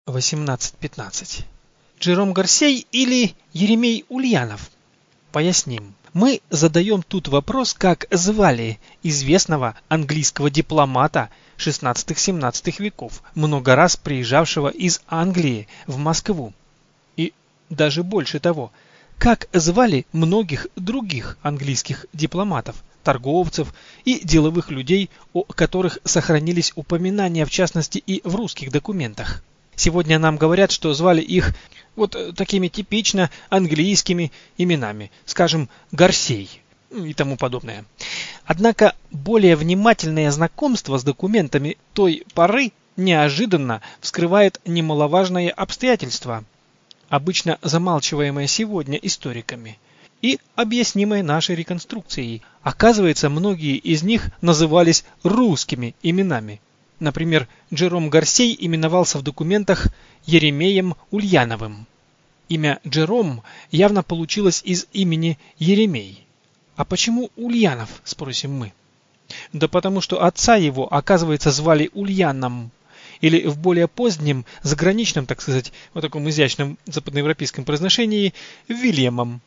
18-15. Джером Гарсей или Еремей Ульянов? Поясним. Мы задаем тут вопрос, как звали известного английского дипломата 16-17 веков, много раз приезжавшего из Англии в Москву. И даже больше того, как звали многих других английских дипломатов, торговцев и деловых людей, о которых сохранились упоминания, в частности и в русских документах. Сегодня нам говорят, что звали их вот такими типично английскими именами, скажем, Гарсей и тому подобное. Однако более внимательное знакомство с документами той поры неожиданно вскрывает немаловажное обстоятельство, обычно замалчиваемое сегодня историками, и объяснимое нашей реконструкцией. Оказывается, многие из них назывались русскими именами. Например, Джером Гарсей именовался в документах Еремеем Ульяновым. Имя Джером явно получилось из имени Еремей. А почему Ульянов, спросим мы? Да потому что отца его, оказывается, звали Ульяном. Или в более позднем, заграничном, так сказать, вот таком изящном западноевропейском произношении, Вильямом.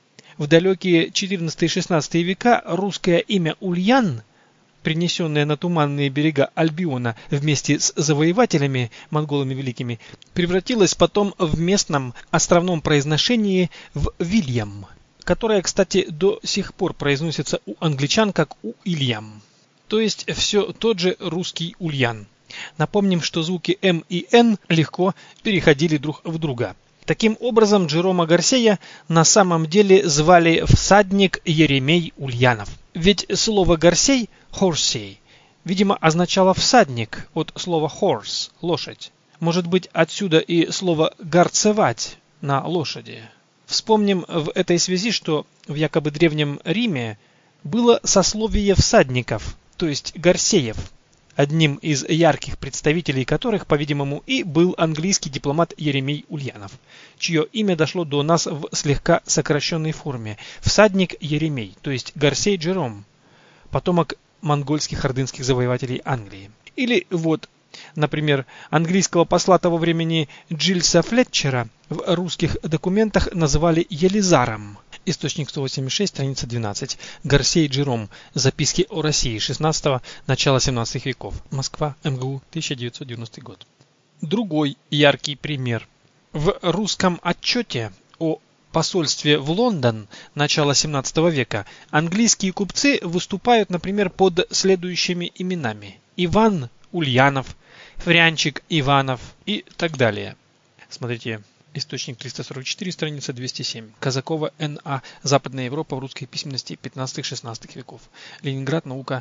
В далекие 14-16 века русское имя Ульян, принесенное на туманные берега Альбиона вместе с завоевателями, монголами великими, превратилось потом в местном островном произношении в Вильям, которое, кстати, до сих пор произносится у англичан как Уильям. То есть все тот же русский Ульян. Напомним, что звуки М и Н легко переходили друг в друга. Таким образом, Джерома Гарсея на самом деле звали всадник Еремей Ульянов. Ведь слово «Гарсей» Хорсей, видимо, означало всадник от слова horse – лошадь. Может быть, отсюда и слово гарцевать на лошади. Вспомним в этой связи, что в якобы древнем Риме было сословие всадников, то есть гарсеев, одним из ярких представителей которых, по-видимому, и был английский дипломат Еремей Ульянов, чье имя дошло до нас в слегка сокращенной форме – всадник Еремей, то есть Гарсей Джером, потомок монгольских ордынских завоевателей Англии. Или вот, например, английского посла того времени Джильса Флетчера в русских документах называли Елизаром. Источник 186, страница 12. Гарсей Джером. Записки о России 16-го, начала 17 веков. Москва, МГУ, 1990 год. Другой яркий пример. В русском отчете о посольстве в Лондон начала 17 века английские купцы выступают, например, под следующими именами: Иван Ульянов, Фрянчик Иванов и так далее. Смотрите, источник 344, страница 207. Казакова Н.А. Западная Европа в русской письменности 15-16 веков. Ленинград, наука,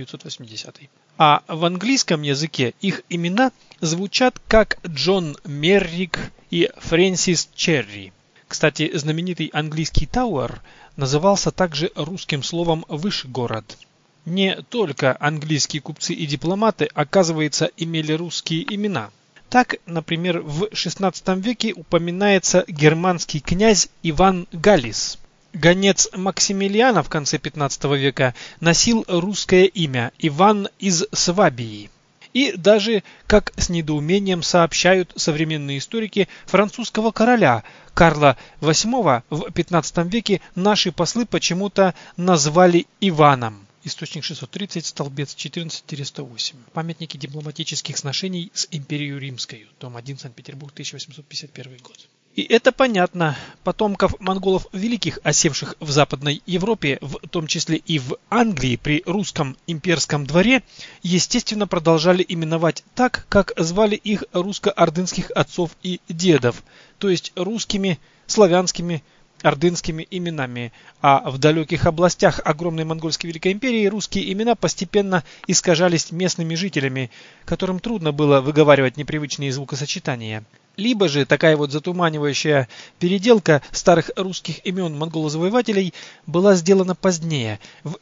1980. А в английском языке их имена звучат как Джон Меррик и Фрэнсис Черри. Кстати, знаменитый английский Тауэр назывался также русским словом Вышгород. Не только английские купцы и дипломаты, оказывается, имели русские имена. Так, например, в XVI веке упоминается германский князь Иван Галлис. Гонец Максимилиана в конце XV века носил русское имя Иван из Свабии. И даже, как с недоумением сообщают современные историки, французского короля Карла VIII в XV веке наши послы почему-то назвали Иваном. Источник 630, столбец 14-108. Памятники дипломатических сношений с Империей Римской. Том 1, Санкт-Петербург, 1851 год. И это понятно. Потомков монголов великих, осевших в Западной Европе, в том числе и в Англии при русском имперском дворе, естественно, продолжали именовать так, как звали их русско-ордынских отцов и дедов, то есть русскими, славянскими, ордынскими именами, а в далеких областях огромной монгольской Великой империи русские имена постепенно искажались местными жителями, которым трудно было выговаривать непривычные звукосочетания. Либо же такая вот затуманивающая переделка старых русских имен монголозавоевателей была сделана позднее, в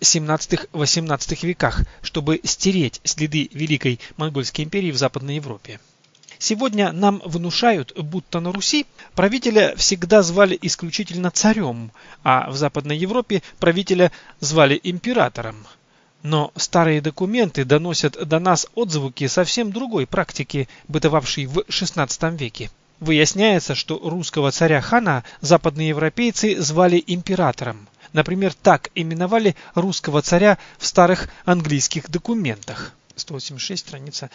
17-18 веках, чтобы стереть следы Великой Монгольской империи в Западной Европе. Сегодня нам внушают, будто на Руси правителя всегда звали исключительно царем, а в Западной Европе правителя звали императором. Но старые документы доносят до нас отзвуки совсем другой практики, бытовавшей в XVI веке. Выясняется, что русского царя-хана западные европейцы звали императором. Например, так именовали русского царя в старых английских документах. 186, страница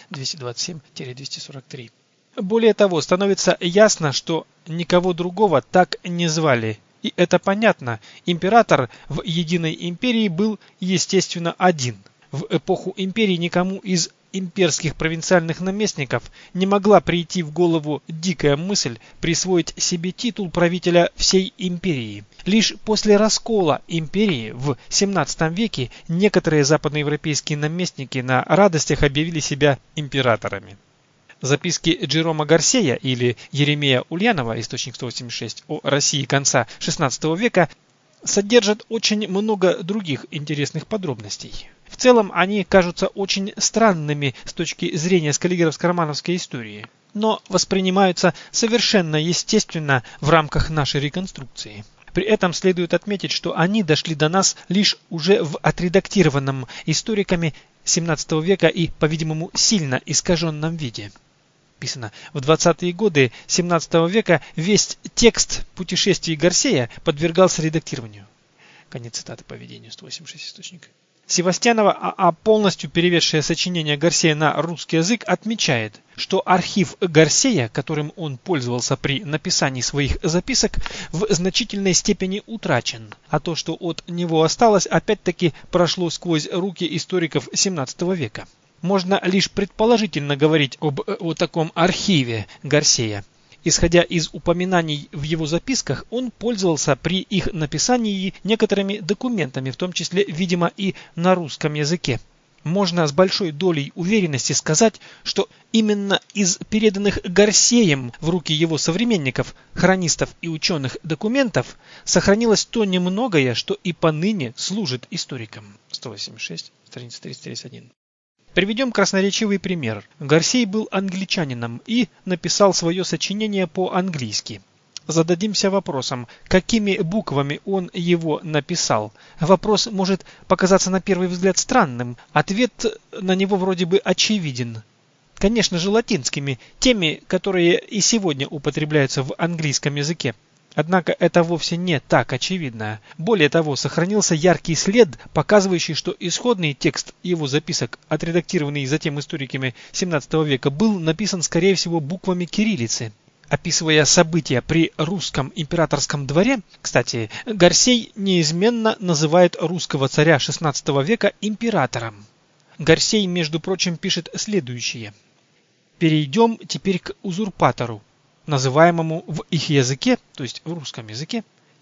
227-243. Более того, становится ясно, что никого другого так не звали. И это понятно. Император в единой империи был, естественно, один. В эпоху империи никому из имперских провинциальных наместников не могла прийти в голову дикая мысль присвоить себе титул правителя всей империи. Лишь после раскола империи в 17 веке некоторые западноевропейские наместники на радостях объявили себя императорами. Записки Джерома Гарсея или Еремея Ульянова, источник 186, о России конца XVI века содержат очень много других интересных подробностей. В целом они кажутся очень странными с точки зрения скаллигеровско-романовской истории, но воспринимаются совершенно естественно в рамках нашей реконструкции. При этом следует отметить, что они дошли до нас лишь уже в отредактированном историками XVII века и, по-видимому, сильно искаженном виде. Писано: в 20-е годы XVII века весь текст путешествий Гарсея подвергался редактированию. Конец цитаты по ведению 186 источника. Севастьянова, полностью переведшее сочинение Гарсея на русский язык, отмечает, что архив Гарсея, которым он пользовался при написании своих записок, в значительной степени утрачен, а то, что от него осталось, опять-таки прошло сквозь руки историков XVII века. Можно лишь предположительно говорить о таком архиве Гарсея. Исходя из упоминаний в его записках, он пользовался при их написании некоторыми документами, в том числе, видимо, и на русском языке. Можно с большой долей уверенности сказать, что именно из переданных Гарсеем в руки его современников, хронистов и ученых документов сохранилось то немногое, что и поныне служит историкам. 186, страница 331. Приведем красноречивый пример. Гарсей был англичанином и написал свое сочинение по-английски. Зададимся вопросом, какими буквами он его написал. Вопрос может показаться на первый взгляд странным. Ответ на него вроде бы очевиден. Конечно же, латинскими, теми, которые и сегодня употребляются в английском языке. Однако это вовсе не так очевидно. Более того, сохранился яркий след, показывающий, что исходный текст его записок, отредактированный затем историками XVII века, был написан, скорее всего, буквами кириллицы. Описывая события при русском императорском дворе, кстати, Гарсей неизменно называет русского царя XVI века императором. Гарсей, между прочим, пишет следующее. «Перейдем теперь к узурпатору, называемому в их языке, то есть в русском языке,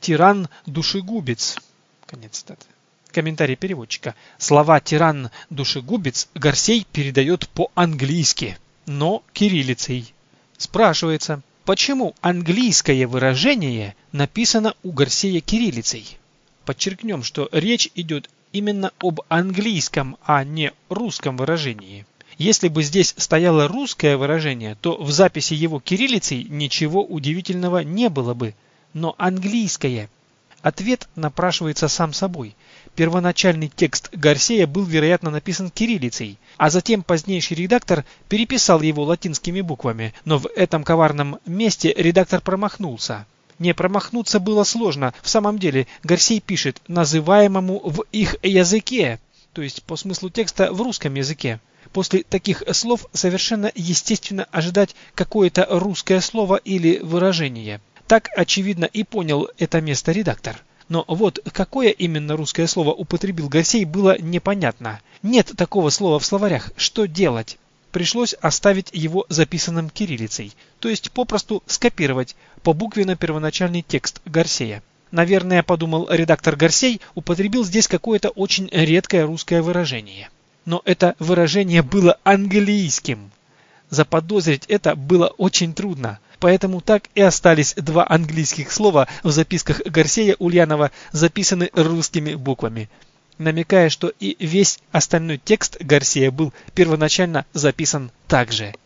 тиран-душегубец». Конец цитаты. Комментарий переводчика. Слова «тиран-душегубец» Гарсей передает по-английски, но кириллицей. Спрашивается, почему английское выражение написано у Гарсея кириллицей? Подчеркнем, что речь идет именно об английском, а не русском выражении. Если бы здесь стояло русское выражение, то в записи его кириллицей ничего удивительного не было бы. Но английское. Ответ напрашивается сам собой. Первоначальный текст Гарсея был, вероятно, написан кириллицей, а затем позднейший редактор переписал его латинскими буквами, но в этом коварном месте редактор промахнулся. Не промахнуться было сложно. В самом деле Гарсей пишет «называемому в их языке», то есть по смыслу текста в русском языке. После таких слов совершенно естественно ожидать какое-то русское слово или выражение. Так, очевидно, и понял это место редактор. Но вот какое именно русское слово употребил Гарсей, было непонятно. Нет такого слова в словарях. Что делать? Пришлось оставить его записанным кириллицей, то есть попросту скопировать побуквенно первоначальный текст Гарсея. Наверное, подумал редактор Гарсей, употребил здесь какое-то очень редкое русское выражение. Но это выражение было английским. Заподозрить это было очень трудно, поэтому так и остались два английских слова в записках Гарсея Ульянова, записаны русскими буквами, намекая, что и весь остальной текст Гарсея был первоначально записан так же.